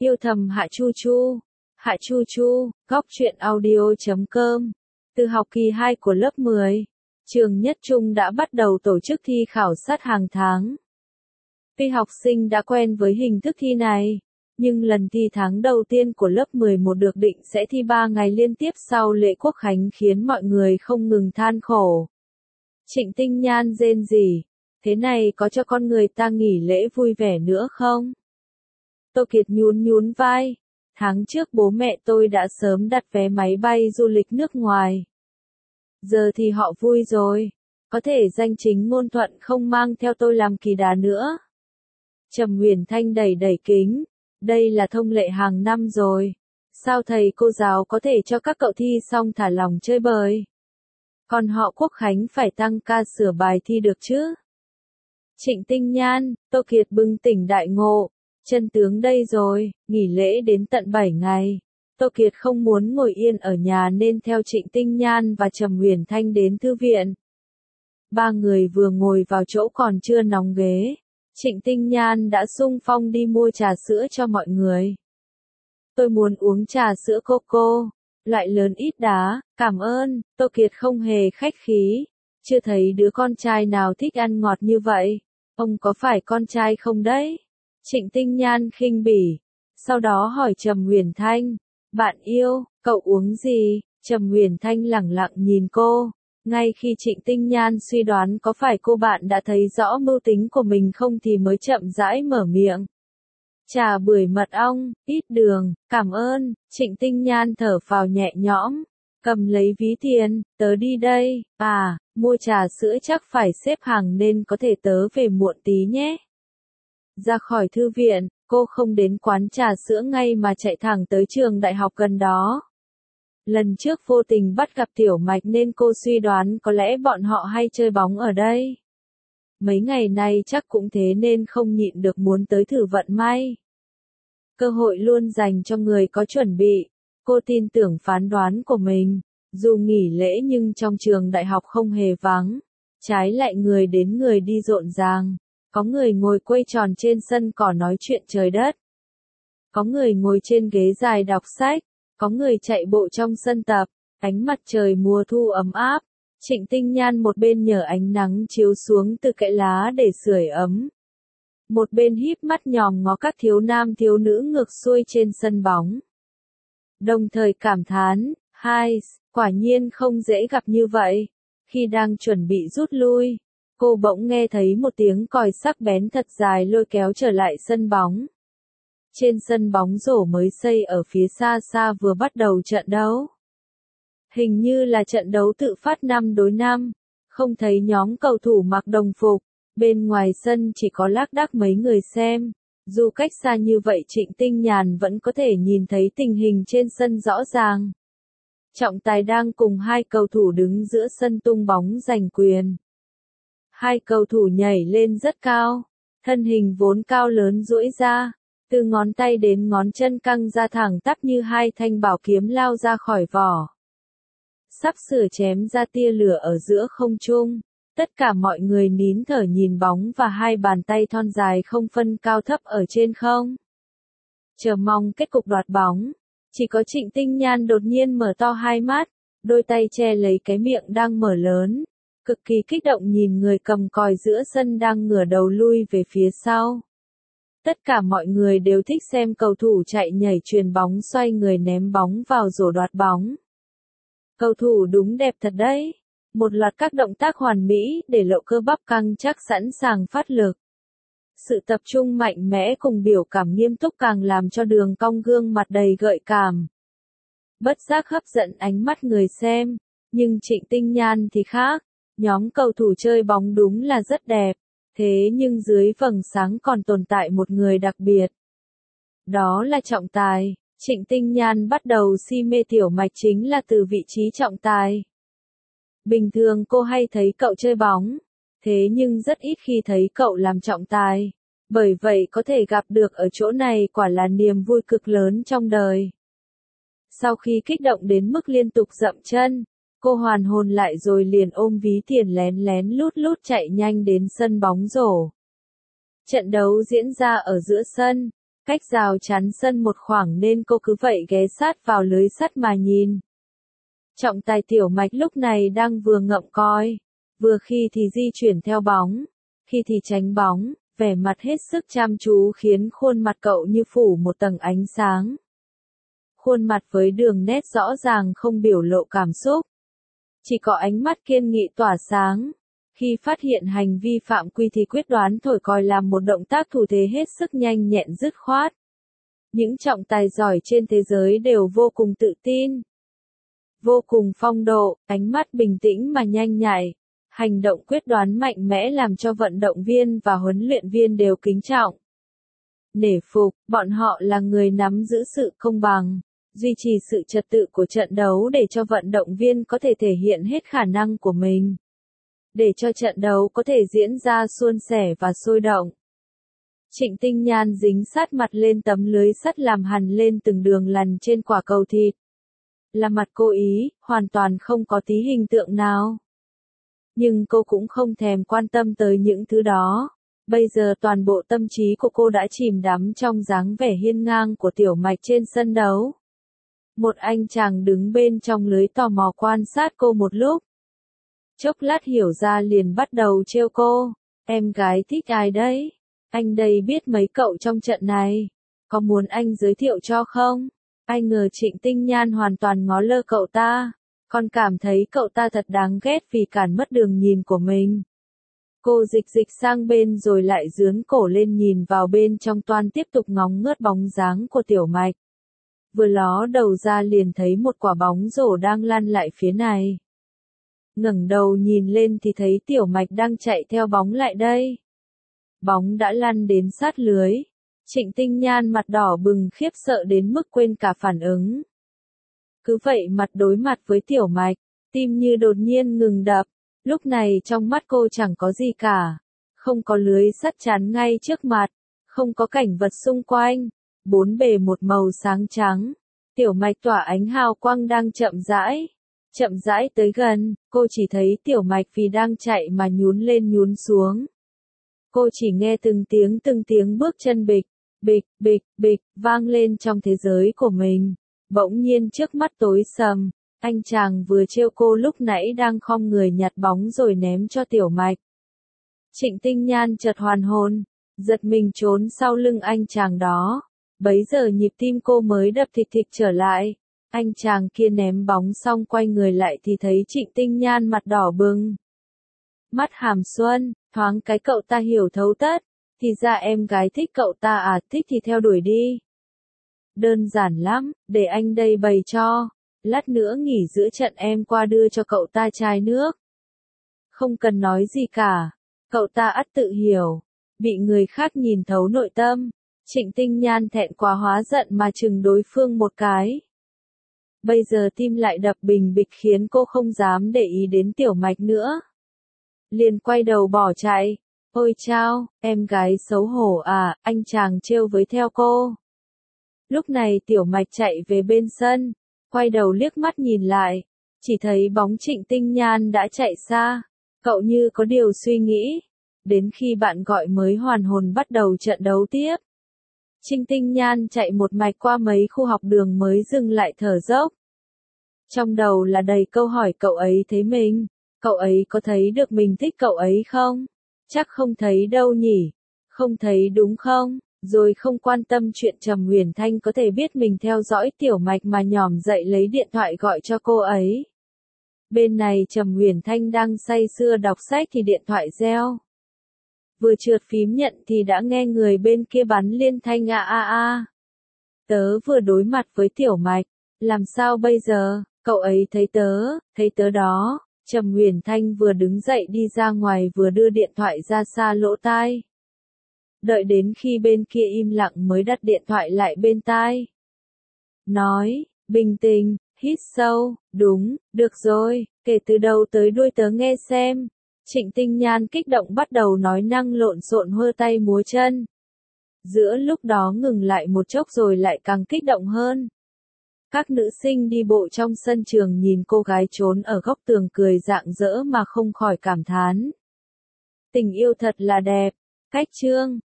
Yêu thầm Hạ Chu Chu. Hạ Chu Chu, góc truyện audio.com. Từ học kỳ 2 của lớp 10, trường Nhất Trung đã bắt đầu tổ chức thi khảo sát hàng tháng. Tuy học sinh đã quen với hình thức thi này, nhưng lần thi tháng đầu tiên của lớp 11 được định sẽ thi 3 ngày liên tiếp sau lễ Quốc khánh khiến mọi người không ngừng than khổ. Trịnh Tinh Nhan rên rỉ, thế này có cho con người ta nghỉ lễ vui vẻ nữa không? Tô Kiệt nhún nhún vai, tháng trước bố mẹ tôi đã sớm đặt vé máy bay du lịch nước ngoài. Giờ thì họ vui rồi, có thể danh chính ngôn thuận không mang theo tôi làm kỳ đà nữa. Trầm Huyền Thanh đẩy đẩy kính, đây là thông lệ hàng năm rồi, sao thầy cô giáo có thể cho các cậu thi xong thả lỏng chơi bời? Còn họ Quốc khánh phải tăng ca sửa bài thi được chứ? Trịnh Tinh Nhan, Tô Kiệt bừng tỉnh đại ngộ, chân tướng đây rồi, nghỉ lễ đến tận 7 ngày. Tô Kiệt không muốn ngồi yên ở nhà nên theo Trịnh Tinh Nhan và Trầm Huyền Thanh đến thư viện. Ba người vừa ngồi vào chỗ còn chưa nóng ghế, Trịnh Tinh Nhan đã xung phong đi mua trà sữa cho mọi người. Tôi muốn uống trà sữa coco, loại lớn ít đá, cảm ơn. Tô Kiệt không hề khách khí, chưa thấy đứa con trai nào thích ăn ngọt như vậy. Ông có phải con trai không đấy? Trịnh Tinh Nhan khinh bỉ, sau đó hỏi Trầm Huyền Thanh, bạn yêu, cậu uống gì? Trầm Huyền Thanh lẳng lặng nhìn cô, ngay khi Trịnh Tinh Nhan suy đoán có phải cô bạn đã thấy rõ mưu tính của mình không thì mới chậm rãi mở miệng. Trà bưởi mật ong, ít đường, cảm ơn. Trịnh Tinh Nhan thở phào nhẹ nhõm, cầm lấy ví tiền, tớ đi đây. À, mua trà sữa chắc phải xếp hàng nên có thể tớ về muộn tí nhé. Ra khỏi thư viện, cô không đến quán trà sữa ngay mà chạy thẳng tới trường đại học gần đó. Lần trước vô tình bắt gặp Tiểu Mạch nên cô suy đoán có lẽ bọn họ hay chơi bóng ở đây. Mấy ngày nay chắc cũng thế nên không nhịn được muốn tới thử vận may. Cơ hội luôn dành cho người có chuẩn bị. Cô tin tưởng phán đoán của mình. Dù nghỉ lễ nhưng trong trường đại học không hề vắng. Trái lại người đến người đi rộn ràng. Có người ngồi quây tròn trên sân cỏ nói chuyện trời đất. Có người ngồi trên ghế dài đọc sách. Có người chạy bộ trong sân tập. Ánh mặt trời mùa thu ấm áp. Trịnh Tinh Nhan một bên nhờ ánh nắng chiếu xuống từ kẽ lá để sưởi ấm. Một bên híp mắt nhòm ngó các thiếu nam thiếu nữ ngược xuôi trên sân bóng. Đồng thời cảm thán, quả nhiên không dễ gặp như vậy. Khi đang chuẩn bị rút lui, cô bỗng nghe thấy một tiếng còi sắc bén thật dài lôi kéo trở lại sân bóng. Trên sân bóng rổ mới xây ở phía xa xa vừa bắt đầu trận đấu. Hình như là trận đấu tự phát 5 đối 5, không thấy nhóm cầu thủ mặc đồng phục, bên ngoài sân chỉ có lác đác mấy người xem. Dù cách xa như vậy Trịnh Tinh Nhan vẫn có thể nhìn thấy tình hình trên sân rõ ràng. Trọng Tài đang cùng hai cầu thủ đứng giữa sân tung bóng giành quyền. Hai cầu thủ nhảy lên rất cao, thân hình vốn cao lớn duỗi ra, từ ngón tay đến ngón chân căng ra thẳng tắp như hai thanh bảo kiếm lao ra khỏi vỏ. Sắp sửa chém ra tia lửa ở giữa không trung, tất cả mọi người nín thở nhìn bóng và hai bàn tay thon dài không phân cao thấp ở trên không. Chờ mong kết cục đoạt bóng, chỉ có Trịnh Tinh Nhan đột nhiên mở to hai mắt, đôi tay che lấy cái miệng đang mở lớn, cực kỳ kích động nhìn người cầm còi giữa sân đang ngửa đầu lui về phía sau. Tất cả mọi người đều thích xem cầu thủ chạy nhảy chuyền bóng xoay người ném bóng vào rổ đoạt bóng. Cầu thủ đúng đẹp thật đấy. Một loạt các động tác hoàn mỹ để lộ cơ bắp căng chắc sẵn sàng phát lực. Sự tập trung mạnh mẽ cùng biểu cảm nghiêm túc càng làm cho đường cong gương mặt đầy gợi cảm. Bất giác hấp dẫn ánh mắt người xem, nhưng Trịnh Tinh Nhan thì khác, nhóm cầu thủ chơi bóng đúng là rất đẹp, thế nhưng dưới vầng sáng còn tồn tại một người đặc biệt. Đó là trọng tài. Trịnh Tinh Nhan bắt đầu si mê Tiểu Mạch chính là từ vị trí trọng tài. Bình thường cô hay thấy cậu chơi bóng, thế nhưng rất ít khi thấy cậu làm trọng tài. Bởi vậy có thể gặp được ở chỗ này quả là niềm vui cực lớn trong đời. Sau khi kích động đến mức liên tục dậm chân, cô hoàn hồn lại rồi liền ôm ví tiền lén lén lút lút chạy nhanh đến sân bóng rổ. Trận đấu diễn ra ở giữa sân, Cách rào chắn sân một khoảng nên cô cứ vậy ghé sát vào lưới sắt mà nhìn. Trọng tài Tiểu Mạch lúc này đang vừa ngậm coi, vừa khi thì di chuyển theo bóng, khi thì tránh bóng, vẻ mặt hết sức chăm chú khiến khuôn mặt cậu như phủ một tầng ánh sáng. Khuôn mặt với đường nét rõ ràng không biểu lộ cảm xúc. Chỉ có ánh mắt kiên nghị tỏa sáng. Khi phát hiện hành vi phạm quy thì quyết đoán thổi còi làm một động tác thủ thế hết sức nhanh nhẹn dứt khoát. Những trọng tài giỏi trên thế giới đều vô cùng tự tin. Vô cùng phong độ, ánh mắt bình tĩnh mà nhanh nhạy. Hành động quyết đoán mạnh mẽ làm cho vận động viên và huấn luyện viên đều kính trọng. Nể phục, bọn họ là người nắm giữ sự công bằng, duy trì sự trật tự của trận đấu để cho vận động viên có thể thể hiện hết khả năng của mình. Để cho trận đấu có thể diễn ra suôn sẻ và sôi động. Trịnh Tinh Nhan dính sát mặt lên tấm lưới sắt làm hằn lên từng đường lằn trên quả cầu thịt. Là mặt cố ý, hoàn toàn không có tí hình tượng nào. Nhưng cô cũng không thèm quan tâm tới những thứ đó. Bây giờ toàn bộ tâm trí của cô đã chìm đắm trong dáng vẻ hiên ngang của Tiểu Mạch trên sân đấu. Một anh chàng đứng bên trong lưới tò mò quan sát cô một lúc. Chốc lát hiểu ra liền bắt đầu trêu cô. Em gái thích ai đấy? Anh đây biết mấy cậu trong trận này. Có muốn anh giới thiệu cho không? Ai ngờ Trịnh Tinh Nhan hoàn toàn ngó lơ cậu ta. Còn cảm thấy cậu ta thật đáng ghét vì cản mất đường nhìn của mình. Cô dịch sang bên rồi lại dướn cổ lên nhìn vào bên trong toan tiếp tục ngóng ngớt bóng dáng của Tiểu Mạch. Vừa ló đầu ra liền thấy một quả bóng rổ đang lăn lại phía này. Ngẩng đầu nhìn lên thì thấy Tiểu Mạch đang chạy theo bóng lại đây. Bóng đã lăn đến sát lưới. Trịnh Tinh Nhan mặt đỏ bừng khiếp sợ đến mức quên cả phản ứng. Cứ vậy mặt đối mặt với Tiểu Mạch, tim như đột nhiên ngừng đập. Lúc này trong mắt cô chẳng có gì cả. Không có lưới sắt chắn ngay trước mặt. Không có cảnh vật xung quanh. Bốn bề một màu sáng trắng. Tiểu Mạch tỏa ánh hào quang đang chậm rãi tới gần. Cô chỉ thấy Tiểu Mạch vì đang chạy mà nhún lên nhún xuống. Cô chỉ nghe từng tiếng bước chân bịch, bịch, bịch, bịch, vang lên trong thế giới của mình. Bỗng nhiên trước mắt tối sầm, anh chàng vừa trêu cô lúc nãy đang khom người nhặt bóng rồi ném cho Tiểu Mạch. Trịnh Tinh Nhan chợt hoàn hồn, giật mình trốn sau lưng anh chàng đó. Bấy giờ nhịp tim cô mới đập thịch thịch trở lại. Anh chàng kia ném bóng xong quay người lại thì thấy Trịnh Tinh Nhan mặt đỏ bừng. Mắt hàm xuân, thoáng cái cậu ta hiểu thấu tất. Thì ra em gái thích cậu ta à, thích thì theo đuổi đi. Đơn giản lắm, để anh đây bày cho. Lát nữa nghỉ giữa trận em qua đưa cho cậu ta chai nước. Không cần nói gì cả. Cậu ta ắt tự hiểu. Bị người khác nhìn thấu nội tâm. Trịnh Tinh Nhan thẹn quá hóa giận mà chừng đối phương một cái. Bây giờ tim lại đập bình bịch khiến cô không dám để ý đến Tiểu Mạch nữa. Liền quay đầu bỏ chạy. Ôi chao, em gái xấu hổ à, anh chàng trêu với theo cô. Lúc này Tiểu Mạch chạy về bên sân, quay đầu liếc mắt nhìn lại, chỉ thấy bóng Trịnh Tinh Nhan đã chạy xa. Cậu như có điều suy nghĩ, đến khi bạn gọi mới hoàn hồn bắt đầu trận đấu tiếp. Trịnh Tinh Nhan chạy một mạch qua mấy khu học đường mới dừng lại thở dốc. Trong đầu là đầy câu hỏi cậu ấy thấy mình, cậu ấy có thấy được mình thích cậu ấy không? Chắc không thấy đâu nhỉ, không thấy đúng không? Rồi không quan tâm chuyện Trầm Huyền Thanh có thể biết mình theo dõi Tiểu Mạch mà nhỏm dậy lấy điện thoại gọi cho cô ấy. Bên này Trầm Huyền Thanh đang say sưa đọc sách thì điện thoại reo. Vừa trượt phím nhận thì đã nghe người bên kia bắn liên thanh a a a. Tớ vừa đối mặt với Tiểu Mạch, làm sao bây giờ, cậu ấy thấy tớ đó. Trầm Huyền Thanh vừa đứng dậy đi ra ngoài vừa đưa điện thoại ra xa lỗ tai. Đợi đến khi bên kia im lặng mới đặt điện thoại lại bên tai. Nói, bình tĩnh, hít sâu, đúng, được rồi, kể từ đầu tới đuôi tớ nghe xem. Trịnh Tinh Nhan kích động bắt đầu nói năng lộn xộn hơ tay múa chân. Giữa lúc đó ngừng lại một chốc rồi lại càng kích động hơn. Các nữ sinh đi bộ trong sân trường nhìn cô gái trốn ở góc tường cười rạng rỡ mà không khỏi cảm thán. Tình yêu thật là đẹp. Cách chương